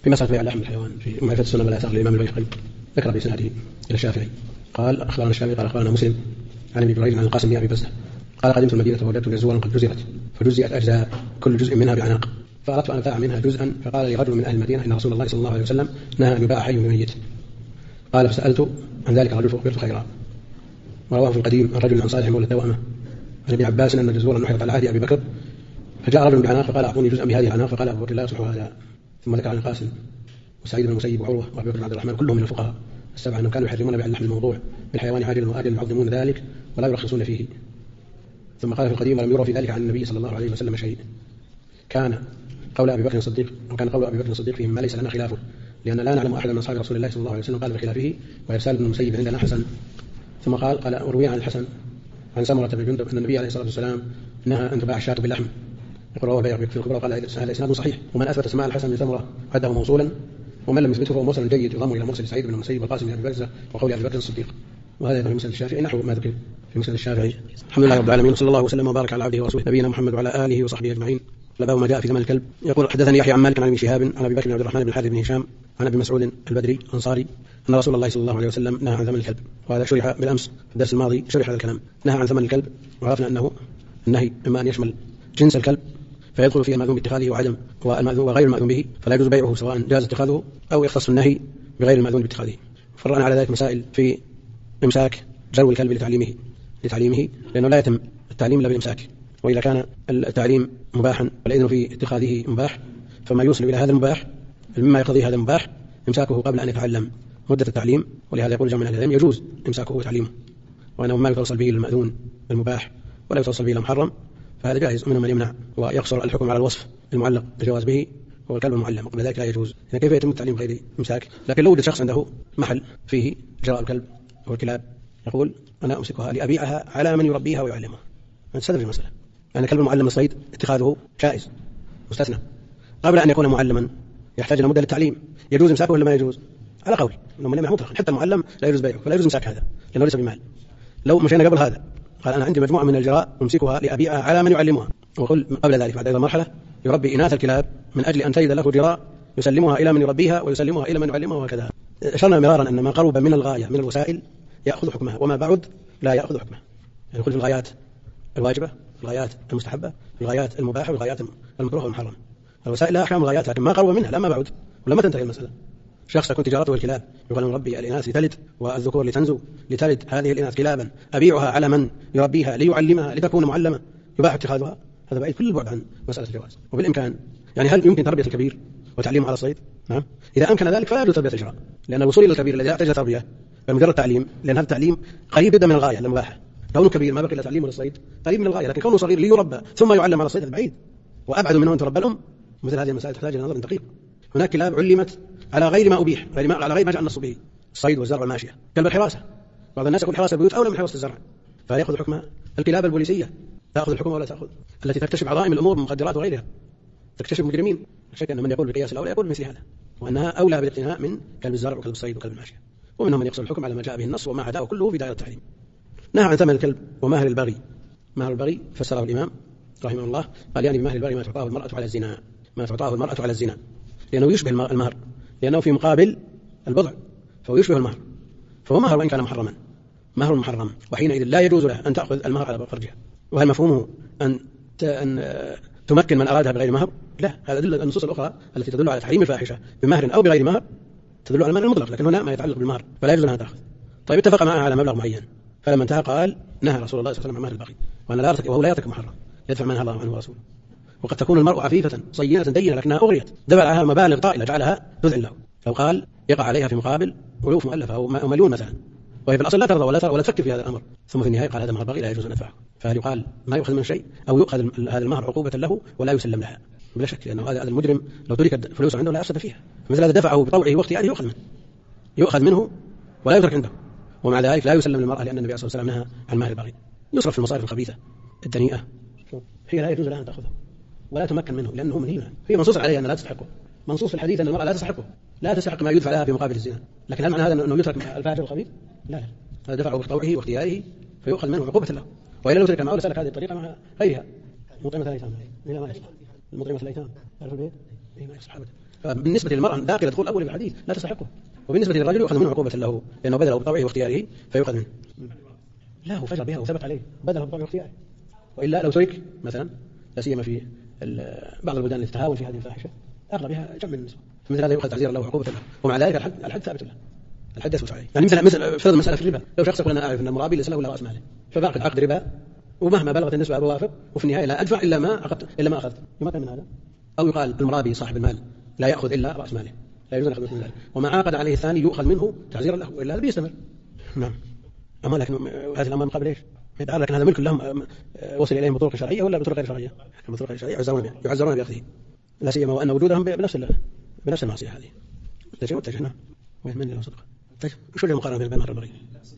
في مسألة بيع لحم الحيوان في معرفة السنة والآثار للإمام البيهقي ذكر بإسناده إلى الشافعي قال أخبرنا الشافعي قال أخبرنا مسلم عن ابي جريج عن القاسم بن ابي بزة قال قدمت المدينة فوجدت جزورا قد جزرت فجزئت أجزاء كل جزء منها بعناق فأردت أن أبتاع منها جزءا فقال لي رجل من أهل المدينة إن رسول الله صلى الله عليه وسلم نهى أن يباع حي وميت. قال فسألت عن ذلك الرجل فأخبرت خيرا. ورواه في القديم الرجل عن صالح مولى الدوامة عن ابن عباس أن جزورا نحرت على عهد أبي بكر فجاء رجل بعناق فقال أعطوني جزءا بهذه العناق فقال أبو بكر لا يصلح هذا. ثم ذكر عن القاسم وسعيد بن المسيب وعروة وأبي بكر بن عبد الرحمن كلهم من الفقهاء السبعة أنهم كانوا يحرمون بيع اللحم الموضوع بالحيوان عاجلا وآجلا يعظمون ذلك ولا يرخصون فيه. ثم قال في القديم ولم يرى في ذلك عن النبي صلى الله عليه وسلم شيء. كان قول أبي بكر الصديق وكان قول أبي بكر الصديق فيهم ما ليس لنا خلافه لأن لا نعلم أحدا من أصحاب رسول الله صلى الله عليه وسلم قال بخلافه وإرسال ابن المسيب عندنا حسن. ثم قال وروي عن الحسن عن سمرة بن جندب أن النبي عليه الصلاة والسلام نهى أن تباع الشاة باللحم. يقول رواه البيهقي في الكبرى وقال هذا إسناد صحيح. ومن أثبت سماع الحسن بن سمرة عده موصولا ومن لم يثبته فهو مرسل جيد يضم إلى مرسل سعيد بن المسيب والقاسم بن أبي بزة وقول أبي بكر الصديق. وهذا في مسند الشافعي نحو ما ذكر في مسند الشافعي. الحمد لله رب العالمين صلى الله وسلم وبارك على عبده ورسوله نبينا محمد وعلى آله وصحبه أجمعين. باب ما جاء في ثمن الكلب. يقول حدثني يحيى عن مالك عن ابن شهاب عن أبي بكر بن عبد الرحمن بن الحارث بن هشام عن أبي مسعود البدري الأنصاري أن رسول الله صلى الله عليه وسلم نهى عن ثمن الكلب. وهذا شرح بالأمس في الدرس الماضي شرح هذا الكلام. نهى عن ثمن الكلب وعرفنا أنه النهي إما أن يشمل جنس الكلب فيدخل فيه المأذون باتخاذه وعدم وغير المأذون به فلا يجوز بيعه سواء جاز اتخاذه أو يختص النهي بغير المأذون باتخاذه. فرعنا على ذلك مسائل في إمساك جرو الكلب لتعليمه لأنه لا يتم التعليم إلا بالإمساك. وإذا كان التعليم مباحا والإذن في اتخاذه مباح فما يوصل إلى هذا المباح مما يقضي هذا المباح إمساكه قبل أن يتعلم مدة التعليم. ولهذا يقول جمع من أهل العلم يجوز إمساكه وتعليمه وأنه ما يتوصل به للمأذون المباح ولا يتوصل به للمحرم فهذا جائز. منهم من يمنع ويقصر الحكم على الوصف المعلق الجواز به هو الكلب المعلم وقبل ذلك لا يجوز. يعني كيف يتم التعليم غير إمساك؟ لكن لو وجد شخص عنده محل فيه جراء الكلب والكلاب يقول أنا أمسكها لأبيعها على من يربيها ويعلمها. نستدل في المسألة أن الكلب المعلم الصيد اتخاذه جائز مستثنى قبل أن يكون معلما يحتاج إلى مدة للتعليم. يجوز إمساكه ولا ما يجوز؟ على قول إنه من يمنع مطلقا حتى المعلم لا يجوز بيعه فلا يجوز إمساك هذا لأنه ليس بمال. لو مشينا قبل هذا قال أنا عندي مجموعة من الجراء أمسكها لأبيعها على من يعلمها. وقل قبل ذلك بعد هذه المرحلة يربي إناث الكلاب من أجل أن تجد له جراء يسلمها إلى من يربيها ويسلمها إلى من يعلمها وكذا. أشرنا مرارا أن ما قرب من الغاية من الوسائل يأخذ حكمها وما بعد لا يأخذ حكمها. يعني في الغايات الواجبة الغايات المستحبة الغايات المباحة والغايات المكروهة والمحرمة. الوسائل لها أحكام الغايات لكن ما قرب منها لا ما بعد ولما تنتهي المسألة. شخص تكون تجارته الكلاب يقال نربي الإناث لتلد والذكور لتنزو لتلد هذه الإناث كلابا أبيعها على من يربيها ليعلمها لتكون معلمة يباح اتخاذها. هذا بعيد كل البعد عن مسألة الجواز. وبالإمكان يعني هل يمكن تربية الكبير وتعليمه على الصيد؟ نعم إذا أمكن ذلك فلا يجوز تربية الجراء لأن الوصول إلى الكبير الذي يحتاج إلى تربية بمجرد تعليم لأن هذا التعليم قريب جدا من الغاية المباحة. كونه كبير ما بقي إلا تعليمه للصيد قريب من الغاية لكن كونه صغير ليربى ثم يعلم على الصيد بعيد وأبعد منه أن تربى الأم. مثل هذه المسائل تحتاج إلى نظر دقيق. هناك كلاب علمت على غير ما أبيح على غير ما جاء النص به الصيد والزرع والماشية كلب الحراسة. بعض الناس يقول حراسة البيوت أولى من حراسة الزرع فيأخذ حكمها. الكلاب البوليسية تأخذ الحكم ولا تأخذ التي تكتشف عظائم الأمور مخدرات وغيرها تكتشف مجرمين. شك أن من يقول بقياس الأولى يقول مثل هذا وأنها أولى بالاقتناء من كلب الزرع وكلب الصيد وكلب الماشية. ومنهم من يقصر الحكم على ما جاء به النص وما عداه كله في دائرة التعليم. نهى عن ثمن الكلب ومهر البغي. مهر البغي فسره الإمام رحمه الله قال يعني بمهر البغي ما تعطاه المرأة على الزنا ما تعطاه المرأة على الزنا لأنه يشبه المهر لأنه في مقابل البضع فهو يشبه المهر فهو مهر وإن كان محرما مهر محرم وحينئذ لا يجوز له أن تأخذ المهر على فرجها. وهل مفهومه أن تمكن من أرادها بغير مهر؟ لا. هذا دل النصوص الأخرى التي تدل على تحريم الفاحشة بمهر أو بغير مهر تدل على المهر المطلق لكن هنا ما يتعلق بالمهر فلا يجوز أن تأخذ. طيب اتفق معها على مبلغ معين فلما انتهى قال نهى رسول الله صلى الله عليه وسلم عن مهر البغي وهو لا يرتكب محرم يدفع منها الله عنه ورسوله. وقد تكون المرأة عفيفة صينة دينة لكنها أغريت دفع لها مبالغ طائلة جعلها تذعن له لو قال يقع عليها في مقابل ألوف مؤلفة أو مليون مثلا وهي في الأصل لا ترضى ولا تفكر في هذا الأمر ثم في النهاية قال هذا مهر البغي لا يجوز أن أدفعه. فهل يقال ما يؤخذ من شيء أو يؤخذ هذا المهر عقوبة له ولا يسلم لها؟ بلا شك لأنه هذا المجرم لو تركت فلوسه عنده لا أفسد فيها. مثل هذا دفعه بطوعه واختياره يؤخذ منه ولا يترك عنده. ومع ذلك لا يسلم للمرأة لأن النبي صلى الله عليه وسلم نهى عن مهر البغي. يصرف في المصارف الخبيثة الدنيئة هي لا يجوز لها أن تأخذه ولا تمكن منه لأنه منهي. هي منصوص عليه أن لا تستحقه منصوص في الحديث أن المرأة لا تستحقه لا تستحق ما يدفع لها في مقابل الزنا. لكن هل معنى هذا أنه يترك الفاجر الخبيث؟ لا هذا دفعه بطوعه واختياره فيؤخذ منه عقوبة له. وإلا لو ترك معه لسلك هذه الطريقة مع غيرها مطعمة الأيتام. إلى ما يصلح المطعمة الأيتام تعرف البيت ما يصح أبدا. بالنسبة للمرأة داخل دخول أول الحديث لا تستحقه، وبالنسبة للرجل يؤخذ منه عقوبة له لأنه بدله بطبعه واختياره فيؤخذ منه. لا هو فجر بها وثبت عليه بدله بطبعه واختياره، وإلا لو ترك مثلا لا سيما في بعض البلدان التي تهاون في هذه الفاحشة أغلى بها جمع النساء، فمثل هذا يؤخذ تعزيرا له وعقوبة له، ومع ذلك الحد ثابت له، الحد يثبت عليه. يعني مثل فرض مسألة في الربا، لو شخص يقول أنا أعرف أن المرابي ليس له إلا رأس ماله، فبعقد عقد ربا ومهما بلغت النسبة بوافق وفي النهاية لا أدفع إلا ما أخذت وما كان من هذا. أو يقال المرابي صاحب المال لا يأخذ إلا رأس ماله، لا يجوز أن يأخذ من ذلك، وما عاقد عليه الثاني يؤخذ منه تعزيرا له وإلا بيستمر. نعم. أما لكن هذه الأمر مقابل إيش؟ لكن هذا ملك لهم وصل إليهم بطرق شرعية ولا بطرق غير شرعية؟ بطرق غير شرعية يعزرون بأخذه، لا سيما وأن وجودهم بنفس المعصية هذه. تجهنا وين له صدقة؟ شو المقارنة بين النهر والبري؟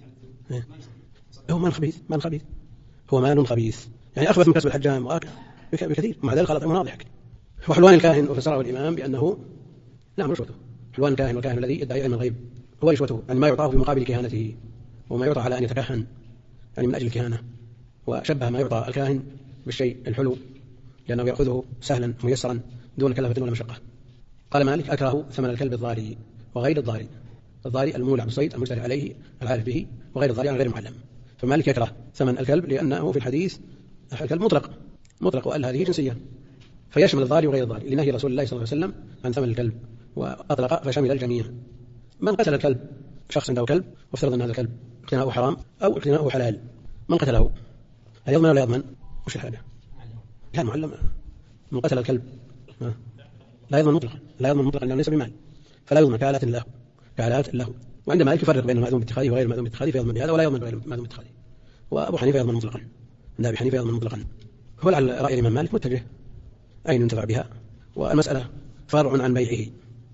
هو مال خبيث، هو مال خبيث، يعني أخبث من كسب الحجام بكثير، ومع ذلك قال واضح. وحلوان الكاهن وفسره الإمام بأنه نعم رشوته. حلوان الكاهن والكاهن الذي يدعي علم الغيب هو رشوته، يعني ما يعطاه في مقابل كهانته، وما يعطى على أن يتكهن يعني من أجل الكهانة، وشبه ما يعطى الكاهن بالشيء الحلو لأنه يأخذه سهلا ميسرا دون كلفة ولا مشقة. قال مالك أكره ثمن الكلب الضاري وغير الضاري المولع بالصيد المجتري عليه العارف به، وغير الضاري عن غير المعلم. فمالك يكره ثمن الكلب لأنه في الحديث الكلب مطلق وقال هذه جنسية فيشمل الضاري وغير الضاري لنهي رسول الله صلى الله عليه وسلم عن ثمن الكلب، وأطلق فشمل الجميع. من قتل الكلب، شخص عنده كلب وافترض أن هذا الكلب اقتناؤه حرام أو اقتناؤه حلال، من قتله هل يضمن ولا يضمن؟ وش الحاجة؟ لا معلم من قتل الكلب لا يضمن مطلقا لأنه ليس بمال، فلا يضمن كآلات له. وعند مالك يفرق بين المأذون باتخاذه وغير المأذون باتخاذه فيضمن بهذا ولا يضمن بغير المأذون باتخاذه. وأبو حنيفة يضمن مطلقا، عند أبي حنيفة يضمن مطلقا. هو على رأي الإمام مالك متجه أين ينتفع بها، والمسألة فرع عن بيعه،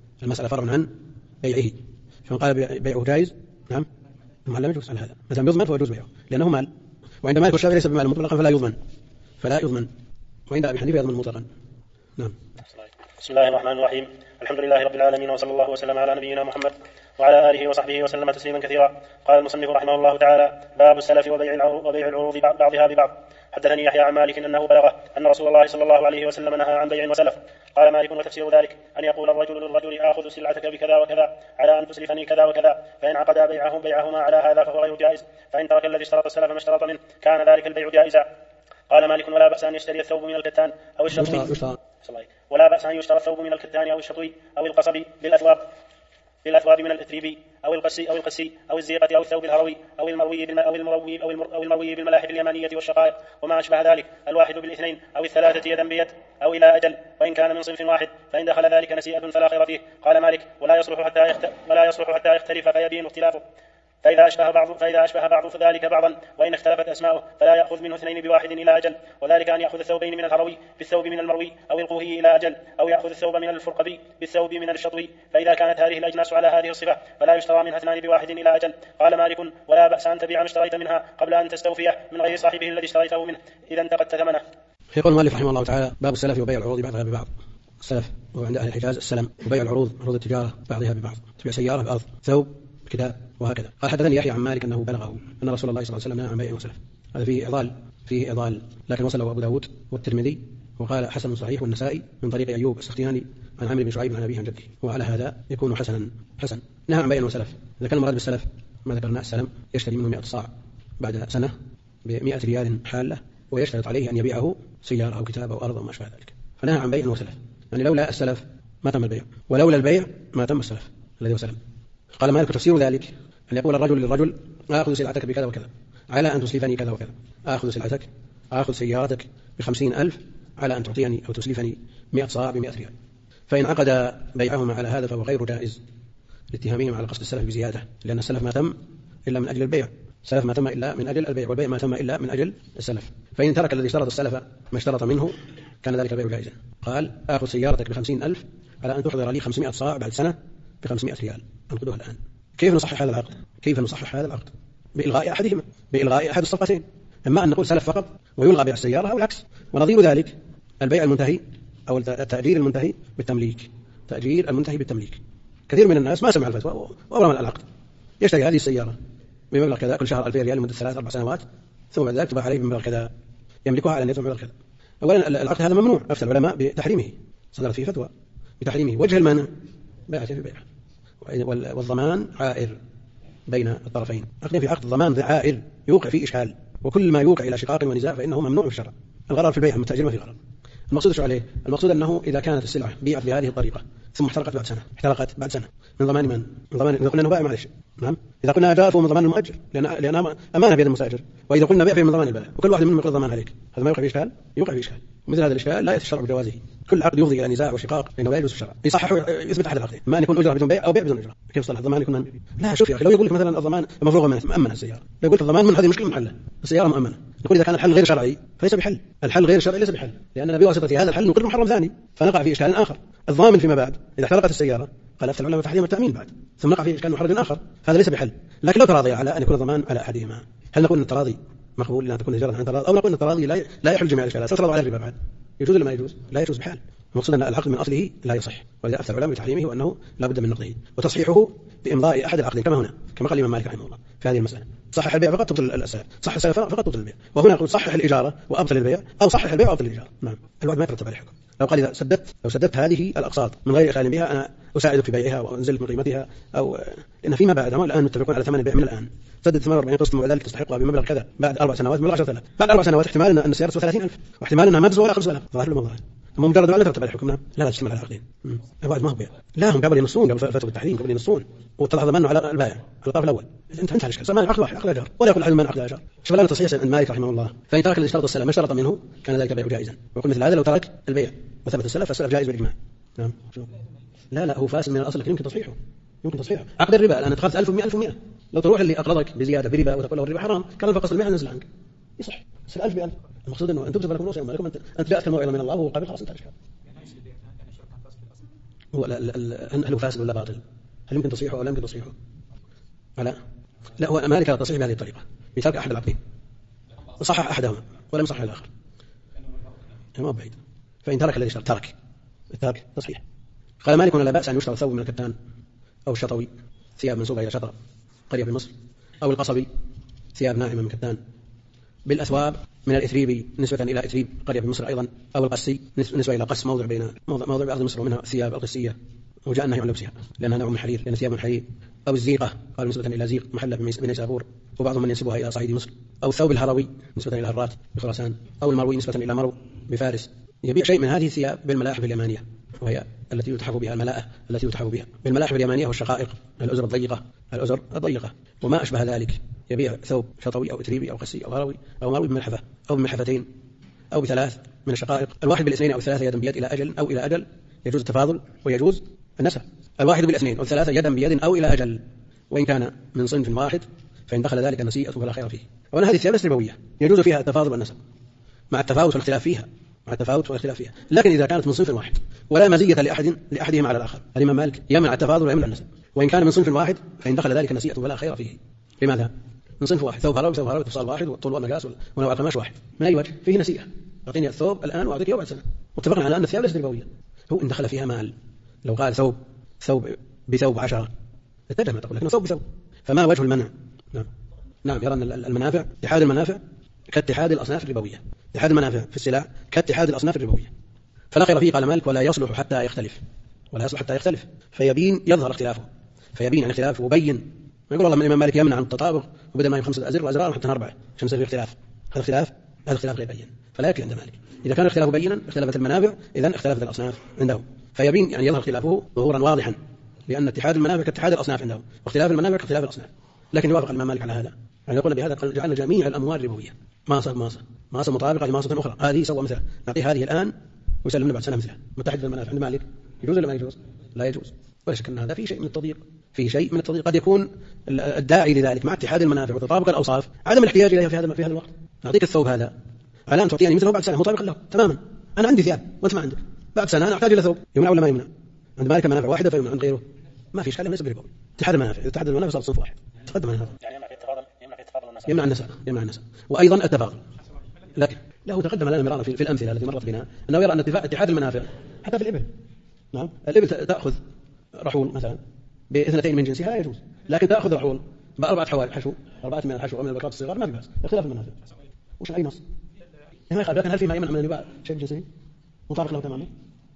فمن قال بيعه جائز نعم المعلم يجوز على هذا، مثلا يضمن فهو يجوز بيعه لأنه مال. وعند مالك والشافعي ليس بمال مطلقا فلا يضمن، وعند أبي حنيفة يضمن مطلقا. نعم. بسم الله الرحمن الرحيم، الحمد لله رب العالمين، وصلى الله وسلم على نبينا محمد وعلى آله وصحبه وسلم تسليما كثيرا. قال المصنف رحمه الله تعالى: باب السلف وبيع العروض بعضها ببعض. حدثني يحيى عن مالك أنه بلغه أن رسول الله صلى الله عليه وسلم نهى عن بيع وسلف. قال مالك: وتفسير ذلك أن يقول الرجل للرجل: آخذ سلعتك بكذا وكذا على أن تسلفني كذا وكذا، فإن عقدا بيعهما على هذا فهو غير جائز، فإن ترك الذي اشترط السلف ما اشترط منه كان ذلك البيع جائزا. قال مالك: ولا بأس أن يشتري الثوب من الكتان أو الشطوي أو القصب بالأثواب من الإثريب أو القسي أو الزيقة أو الثوب الهروي أو المروي بالملاحف اليمانية والشقائق وما أشبه ذلك، الواحد بالاثنين أو الثلاثة يدا بيد أو إلى أجل، وإن كان من صنف واحد، فإن دخل ذلك نسيئة فلا خير فيه. قال مالك: ولا يصلح حتى يختلف فيبين اختلافه، فإذا أشبه بعض ذلك بعضا، وإن اختلفت أسماؤه فلا يأخذ منه اثنين بواحد إلى أجل، وذلك أن يأخذ الثوبين من الهروي بالثوب من المروي أو القوهي إلى أجل، أو يأخذ الثوب من الفرقبي بالثوب من الشطوي، فإذا كانت هذه الأجناس على هذه الصفة فلا يشترى منها اثنان بواحد إلى أجل. قال مالك: ولا بأس أن تبيع ما اشتريت منها قبل أن تستوفيه من غير صاحبه الذي اشتريته منه إذا انتقدت ثمنه. يقول المؤلف رحمه الله تعالى: باب السلف وبيع العروض بعضها ببعض. السلف وعند أهل الحجاز السلم، وبيع عروض التجارة بعضها ببعض، تبيع سيارة بأرض، ثوب بكتاب، وهكذا. قال حدثني يحيى عن مالك أنه بلغه أن رسول الله صلى الله عليه وسلم نهى عن بيع وسلف. هذا فيه إضلال لكن وصله أبو داود والترمذي وقال حسن صحيح والنسائي من طريق أيوب السختياني عن عمرو بن شعيب عن أبيه عن جده، وعلى هذا يكون حسن. نهى عن بيع وسلف. إذا كان المراد بالسلف ما ذكرنا السلم يشتري منه 100 صاع بعد سنة ب100 ريال حالة، ويشترط عليه أن يبيعه سيارة أو كتاب أو أرض أو ما أشبه ذلك، فنهى عن بيع وسلف، يعني لولا السلف ما تم البيع، ولولا البيع ما تم السلف الذي هو سلم. قال مالك: تفسير ذلك أن يقول الرجل للرجل: آخذ سلعتك بكذا وكذا على أن تسلفني كذا وكذا، آخذ سيارتك ب50,000 على أن تعطيني أو تسلفني 100 صاع ب100 ريال، فإن عقد بيعهما على هذا فهو غير جائز لاتهامهم على قصد السلف بزيادة، لأن السلف ما تم إلا من أجل البيع، السلف ما تم إلا من أجل البيع، والبيع ما تم إلا من أجل السلف، فإن ترك الذي اشترط السلف ما اشترط منه كان ذلك البيع جائزا. قال: آخذ سيارتك ب50,000 على أن تحضر لي 500 صاع بعد سنة ب500 ريال، أنقذها الآن. كيف نصحح هذا العقد؟ بإلغاء أحد الصفقتين، إما أن نقول سلف فقط ويلغى بيع السيارة، أو العكس. ونظير ذلك البيع المنتهي أو التأجير المنتهي بالتمليك. كثير من الناس ما سمع الفتوى وأبرم العقد، يشتري هذه السيارة بمبلغ كذا كل شهر 2000 ريال لمدة 3-4 سنوات، ثم بعد ذلك تباع عليه بمبلغ كذا يملكها على أن يدفع مبلغ كذا. أولا العقد هذا ممنوع، أفتى العلماء بتحريمه، صدرت فيه فتوى بتحريمه. وجه المانع بيع في بيع، والضمان عائر بين الطرفين. عقد في عقد الضمان عائر يوقع فيه إشكال، وكل ما يوقع إلى شقاق ونزاع فإنه ممنوع في الشرع. الغرر في البيع المتاجر ما في غرر. المقصود شو عليه؟ المقصود أنه إذا كانت السلعة بيعت بهذه الطريقة ثم احترقت بعد سنة من ضمان من ضمان إذا قلنا أنه بائع معلش، نعم، إذا قلنا أجار فهو من ضمان المؤجر لأن أمانة بيد المستأجر، وإذا قلنا بيع فهو من ضمان البائع، وكل واحد منهم يقول ضمان عليك. هذا ما يوقع فيه إشكال؟ يوقع فيه إشكال. مثل هذا الإشكال لا يأتي الشرع بجوازه. كل عقد يفضي إلى نزاع وشقاق فإنه لا يجوز الشرع. يصحح يثبت أحد العقدين، ما أن يكون أجرة بدون بيع أو بيع بدون أجرة. كيف صلح الضمان يكون لا شوف يا أخي، لو يقول لك مثلا الضمان مفروغ مؤمنة السيارة، لو قلت الضمان من هذه مشكلة محلة، السيارة مؤمنة، نقول إذا كان الحل غير شرعي فليس بحل. الحل غير شرعي ليس بحل، لأننا بواسطة هذا الحل نقر محرم ثاني، فنقع في إشكال آخر. الضامن فيما بعد إذا احترقت السيارة قال أفتى العلماء تحريم التأمين بعد، ثم نقع في إشكال محرج آخر، فهذا ليس بحل. لكن لو تراضي على أن يكون الضمان على أحدهما، هل نقول أن التراضي مقبول لأن تكون إجارة عن تراضي، أو نقول أن التراضي لا يحل جميع الإشكالات؟ تراضوا على الربا بعد يجوز ولا ما يجوز؟ لا يجوز بحال. المقصود أن العقد من أصله لا يصح، ولذا أفتى العلماء بتحريمه وأنه لا بد من نقضه وتصحيحه بإمضاء أحد العقدين كما هنا، كما قال الإمام مالك رحمه الله في هذه المسألة. صحح البيع فقط تبطل السلف، صح السلف فقط تبطل البيع، وهنا يقول صحح الإجارة وأبطل البيع، أو صحح البيع وأبطل الإجارة. نعم، الوعد ما يترتب عليه حكم. لو قال إذا سددت هذه الأقساط من غير إخلال بها أنا أساعدك في بيعها وأنزل من قيمتها، أو لأن فيما بعد هم الآن متفقون على ثمن البيع من الآن، سدد 48 قسط وذلك تستحقها بمبلغ كذا، بعد 4 سنوات بمبلغ 10,000، بعد 4 سنوات احتمال أن السيارة تسوى 30,000، واحتمال أنها ما تسوى ولا 5,000، ظاهر الموضوع. أما مجرد ما لا ترتب على الحكم لا تشتمل على العقدين. الوعد ما هو بيع، لا هم قبل ينصون، قبل فتوى التحريم قبل ينصون، واتضح ضمانه على البائع الطرف الأول. انتهى الإشكال، صار عقد واحد، عقد أجار، ولا يقول أحد من عقد أجار. شوف الآن تصحيح عند مالك رحمه الله، فإن ترك الاشتراط السلف ما اشترط منه كان ذلك البيع جائزا، ويقول مثل هذا لو ترك البيع وثبت السلف فالسلف جائز بالإجماع. نعم، لا هو فاسد من الأصل، لكن يمكن تصحيحه. عقد الربا الآن اتخذت 1000 و100 لو تروح اللي أقرضك بزيادة بربا وتقول له الربا حرام كان فقص المئة نزل عنك يصح، بس 1000 ب1000. المقصود أنه أنت تكسب لكم رؤوس يوم أنت جاءتك الموعظة من الله وهو قابل، خلاص انتهى الإشكال. هو هل هو فاسد ولا باطل؟ هل يمكن تصحيحه أو لا يمكن تصحيحه؟ لا هو مالك لا تصحيح بهذه الطريقة، بترك أحد العقدين صحح أحدهما ولم يصحح الآخر، ما بعيد. فإن ترك الذي اشترط الترك تصحيح. قال مالك لا بأس أن يشترى ثوب من الكتان أو الشطوي، ثياب منسوبة إلى شطر قرية في مصر، أو القصبي ثياب ناعمة من كتان، بالأثواب من الإثريبي نسبة إلى إثريب قرية في مصر أيضا، أو القسي نسبة إلى قس موضع بأرض مصر ومنها الثياب القسية وجاء النهي عن لبسها لأنها نوع من الحرير لأن ثياب من الحرير، أو الزيقة قال نسبة إلى زيق محلة بنيسابور وبعضهم من ينسبها إلى صعيد مصر، أو الثوب الهروي نسبة إلى هرات بخراسان، أو المروي نسبة إلى مرو بفارس. يبيع شيء من هذه الثياب بالملاحف اليمانية، وهي التي يتحف بها الملاءة التي يتحف بها بالملاحف اليمانية والشقائق الأزر الضيقة وما أشبه ذلك. يبيع ثوب شطوي أو إثريبي أو قسي أو هروي أو مروي بملحفة أو بملحفتين أو بثلاث من الشقائق، الواحد بالاثنين أو الثلاثة يدا بيد إلى أجل أو إلى أجل، يجوز التفاضل ويجوز النسب. الواحد بالاثنين أو الثلاثة يدا بيد أو إلى أجل، وإن كان من صنف واحد فإن دخل ذلك نسيئة فلا خير فيه. وأن هذه الثياب ربوية يجوز فيها التفاضل والنسب مع التفاوت والاختلاف فيها، لكن إذا كانت من صنف واحد ولا مزية لأحدهما على الآخر الإمام مالك يمنع التفاضل ويمنع النسب. وإن كان من صنف واحد فإن دخل ذلك نسيئة فلا خير فيه. لماذا؟ من صنف واحد، ثوب هروي اتصال واحد والطول والمقاس ونوع القماش واحد، من أي وجه فيه نسيئة؟ أعطيني الثوب الآن وأعطيك بعد سنة. واتفقنا على أن الثياب ليست ربوية. هو إن دخل فيها مال، لو قال ثوب بثوب 10 اتجه ما تقول، لكن ثوب بثوب، فما وجه المنع؟ نعم يرى أن المنافع اتحاد المنافع كاتحاد الأصناف الربوية، اتحاد المنافع في السلع كاتحاد الأصناف الربوية، فلا خير فيه. قال مالك ولا يصلح حتى يختلف فيبين يظهر اختلافه، فيبين عن اختلافه وبين. ما يقول والله من الإمام مالك يمنع عن التطابق وبدل ما يكون 5 أزر وأزرار حتى 4 عشان يصير اختلاف. هذا اختلاف غير بين، فلا يكفي عند مالك. إذا كان الاختلاف بينا اختلفت المنافع إذن اختلفت الأصناف عندهم، فيبين يعني يظهر اختلافه ظهورا واضحا، لأن اتحاد المنافع كاتحاد الأصناف عندهم واختلاف المنافع كاختلاف الأصناف. لكن يوافق الإمام مالك على هذا، يعني يقول بهذا جعلنا جميع الأموال ربوية ماسة مطابقة لماسة أخرى، هذه سوى مثلا نعطيه هذه الآن ويسلمنا بعد سنة مثلها. متحد المنافع عند مالك يجوز ولا ما يجوز؟ لا يجوز. ولا شك أن هذا فيه شيء من التضييق، قد يكون الداعي لذلك مع اتحاد المنافع وتطابق الأوصاف عدم الاحتياج إليها في هذا الوقت. نعطيك الثوب هذا على أن تعطيني مثله بعد سنة مطابقا له تماما. أنا عندي ثياب وأنت ما عندك، بعد سنة أنا أحتاج إلى ثوب، يمنع ولا ما يمنع؟ عند مالك منافع واحدة فيمنع، عند غيره ما في إشكال، ليس بربوي. اتحاد المنافع صار صنف واحد. تقدم هذا يعني يمنع النسب وأيضا التفاضل. لكن له تقدم لنا مرارا في الأمثلة التي مرت بنا أنه يرى أن اتحاد المنافع حتى في الإبل. نعم، الإبل تأخذ رحول مثلا ب2 من جنسها يجوز، لكن تأخذ رحول ب4 حشو 4 من الحشو أو من البقرات الصغار ما في بأس، اختلاف المنافع. وش أي نص؟ ما يخالف، لكن هل فيما يمنع من يباع شيء بجنسه مطابق له تماما؟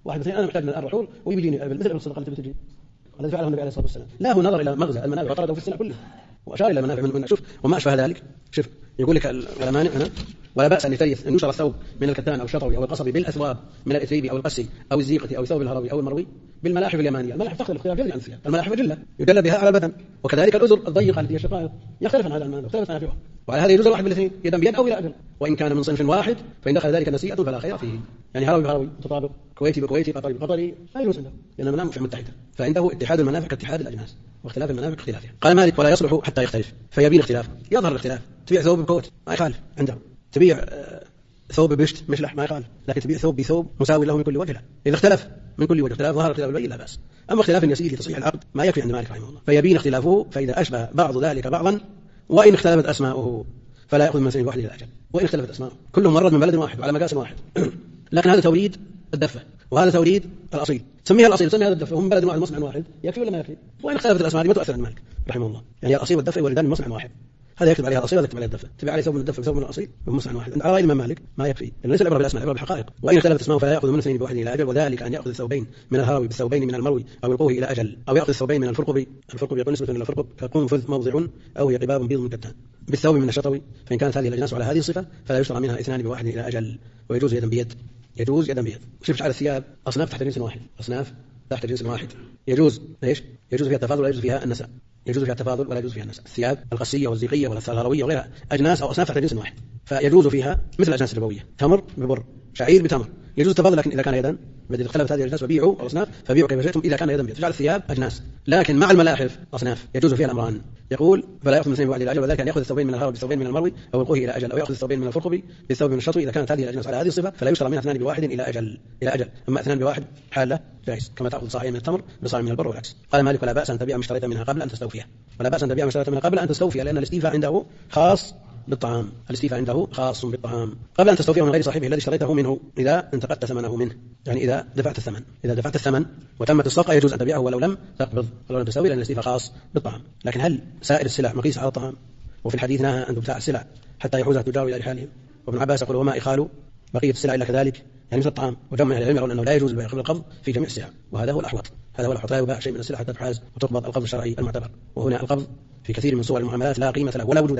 واحد مثلا أنا محتاج من الآن رحول ويجيني مثل الصدقة التي تجي الذي فعله النبي عليه الصلاة والسلام. لا هو نظر إلى مغزى المنافع وطرده في السنة كله وأشار إلى المنافع من شوف وما أشبه ذلك. شوف يقول لك الأمانع هنا ولا بأس أن ينشر الثوب من الكتان أو الشطوي أو القصبي بالأثواب من الإثريب أو القسي أو الزيقة أو الثوب الهروي أو المروي بالملاحف اليمانية. الملاحف تختلف اختلاف جذري عن الثياب. الملاحف جلة يدل بها على البدن وكذلك الأزر الضيقة التي هي الشقائق يختلف عن هذا المنافع يختلف منافعها وعلى هذا يجوز الواحد بالاثنين يدا بيد أو إلى أجل وإن كان من صنف واحد فإن دخل ذلك نسيئة فلا خير فيه. يعني هروي بهروي متطابق كويتي بكويتي قطري بقطري لا يجوز عنده لأن المنافع متحدة فعنده اتحاد المنافع كاتحاد الأجناس واختلاف المنافع كاختلافها. قال مالك ولا يصلح حتى يختلف فيبين اختلاف يظهر الاختلاف. تبيع ثوب بكوت ما يخالف عنده تبيع ثوب بشت مشلح ما يخالف لكن تبيع ثوب بثوب مساوي له من كل وجه لا. إذا اختلف من كل وجه اختلاف ظهر اختلاف البين لا بأس. أما اختلاف يسير لتصحيح العقد ما يكفي عند مالك رحمه الله فيبين اختلافه فإذا أشبه بعض ذلك بعضا وإن اختلفت أسماؤه فلا يأخذ من سنة واحد إلى أجل وإن اختلفت أسماؤه كلهم مرد من بلد واحد وعلى مقاس واحد لكن هذا توريد الدفة وهذا توريد الأصيل تسميها الأصيل تسميها هذا الدفة وهم بلد واحد مصنع واحد يكفي ولا ما يكفي. وإن اختلفت الأسماء ما تؤثر عند مالك رحمه الله يعني الأصيل والدفة يولدان من مصنع واحد هذا يكتب عليها الأصيل ولا يكتب عليها الدفة تبع عليه ثوب من الدفة وثوب من الأصيل من مصنع واحد. على رأي الإمام مالك ما يكفي ليس العبرة بالأسماء العبرة بالحقائق. وإن اختلفت أسماءه فلا يأخذ من اثنين بواحد إلى أجل وذلك أن يأخذ الثوبين من الهروي بالثوبين من المروي أو يلقوه إلى أجل أو يأخذ الثوبين من الفرقب يكون نسبة إلى الفرقب كقنفذ موضع أو هي قباب بيض من كتان بالثوب من الشطوي فإن كانت هذه الأجناس على هذه الصفة فلا يشترى منها اثنان بواحد إلى أجل ويجوز يدا بيد يجوز يدا بيد. شوف على الثياب أصناف تحت جنس واحد أصناف تحت جنس واحد يجوز إيش يجوز فيها التفاضل ولا يجوز فيها النساء يجوز فيها التفاضل ولا يجوز فيها النساء. الثياب القسية والزيقية والهروية وغيرها أجناس أو أصناف تحت جنس واحد فيجوز فيها مثل الأجناس الربوية تمر ببر شعير بتمر يجوز التفاضل لكن إذا كان يدا بدل اختلفت هذه الأجناس وبيعوا أو أصناف فبيعوا كيف شئتم إذا كان يدا بيد. فجعل الثياب أجناس لكن مع الملاحف أصناف يجوز فيها الأمران. يقول فلا يأخذ من اثنين بواحد إلى أجل وذلك أن يأخذ الثوبين من الهروي بالثوبين من المروي أو يلقوه إلى أجل أو يأخذ الثوبين من الفرقب بالثوب من الشطوي إذا كانت هذه الأجناس على هذه الصفة فلا يشترى منها اثنان بواحد إلى أجل أما اثنان بواحد حالة جائز كما تأخذ صاعين من التمر بصاع من البر والعكس. قال مالك ولا بأس أن تبيع ما اشتريت منها قبل أن تستوفيها ولا بأس أن تبيع ما اشتريت منها قبل أن تستوفيها لأن الاستيفاء عنده خاص بالطعام الاستيفاء عنده خاص بالطعام قبل أن تستوفيه من غير صاحبه الذي اشتريته منه إذا انتقدت ثمنه منه يعني إذا دفعت الثمن وتمت الصفقة يجوز أن تبيعه ولو لم تقبض ولو لم تستوي لأن الاستيفاء خاص بالطعام. لكن هل سائر السلع مقيس على الطعام؟ وفي الحديث نهى أن تبتاع السلع حتى يحوزها التجار إلى رحالهم وابن عباس يقول وما إخال بقية السلع إلا كذلك يعني مثل الطعام وجمع العلم يرون أنه لا يجوز البيع قبل القبض في جميع السلع وهذا هو الأحوط لا يباع شيء من السلع حتى تحاز وتقبض القبض الشرعي المعتبر. وهنا القبض في كثير من صور المعاملات لا قيمة له ولا وجود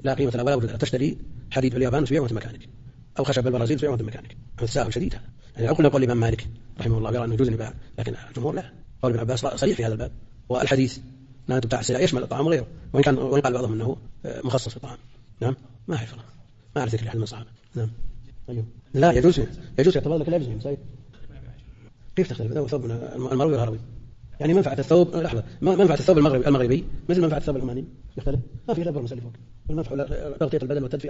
له تشتري حديد في اليابان تبيعه مكانك أو خشب بالبرازيل تبيعه مكانك تساهل شديد هذا يعني أقول قول الإمام مالك رحمه الله يرى أنه يجوز البيع لكن الجمهور لا. قول ابن عباس صريح في هذا الباب والحديث لا تبتاع السلع يشمل الطعام وغيره وإن قال بعضهم أنه مخصص في الطعام. نعم ما أعرف الله ما أعرف ذكر أحد من الصحابة. نعم أيوه لا يجوز يعتبر لك لا يجوز سيد كيف تختلف ثوب المروي والهروي يعني منفعة الثوب لحظة منفعة الثوب المغربي مثل منفعة الثوب العماني يختلف ما في لا بر مسلفون والمنفعة تغطية البدن والتدفئة.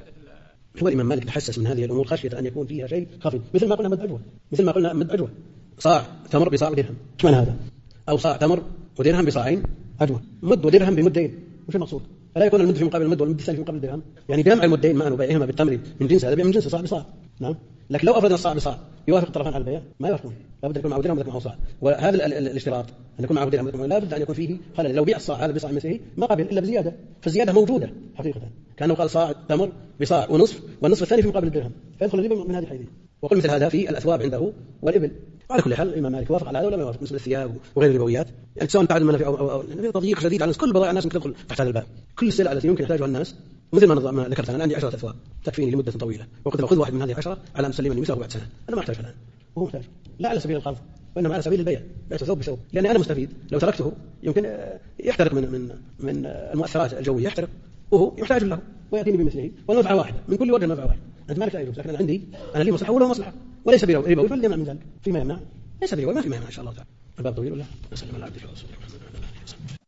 هو الإمام مالك تحسس من هذه الأمور خشية أن يكون فيها شيء خفي مثل ما قلنا مد عجوة صاع تمر بصاع ودرهم ايش معنى هذا أو صاع تمر ودرهم بصاعين عجوة مد ودرهم بمدين وش المقصود؟ فلا يكون المد في مقابل المد والمد الثاني في مقابل الدرهم يعني جمع المدين ما نبيعهما بالتمر من جنس هذا من جنس صاع بصاع. نعم لكن لو أفردنا الصاع بصاع يوافق الطرفان على البيع ما يوافقون لابد أن يكون معه درهم ومعه صاع وهذا الاشتراط أن يكون معه درهم لا بد أن يكون فيه خلل. لو بيع الصاع هذا بصاع مثله ما قبل إلا بزيادة فالزيادة موجودة حقيقة كأنه قال صاع تمر بصاع ونصف والنصف الثاني في مقابل الدرهم فيدخل الربا من هذه الحيثية. وقل مثل هذا في الأثواب عنده والإبل. على كل حال الإمام مالك وافق على هذا ولا ما يوافق بالنسبة للثياب وغير الربويات يعني سواء تعد المنافع أو تضييق شديد على كل بضائع الناس تدخل تحت هذا الباب. كل السلع التي يمكن يحتاجها الناس مثل ما ذكرت أنا عندي 10 أثواب تكفيني لمدة طويلة وقد أخذ واحد من هذه 10 على أن تسلمني مثله بعد سنة أنا ما أحتاج الآن وهو محتاج لا على سبيل القرض وإنما على سبيل البيع بعت ثوب بثوب لأني أنا مستفيد لو تركته يمكن يحترق من المؤثرات الجوية يحترق وهو يحتاج له ويأتيني بمثله والمنفعة واحدة من كل وجه المنفعة واحدة. أنت مالك لا يجوز لكن أنا عندي أنا لي مصلحة وله مصلحة وليس بربوي فليمنع من ذلك فيما يمنع ليس بربوي ما في ما يمنع إن شاء الله تعالى. الباب طويل ولا نسلم على عبد الله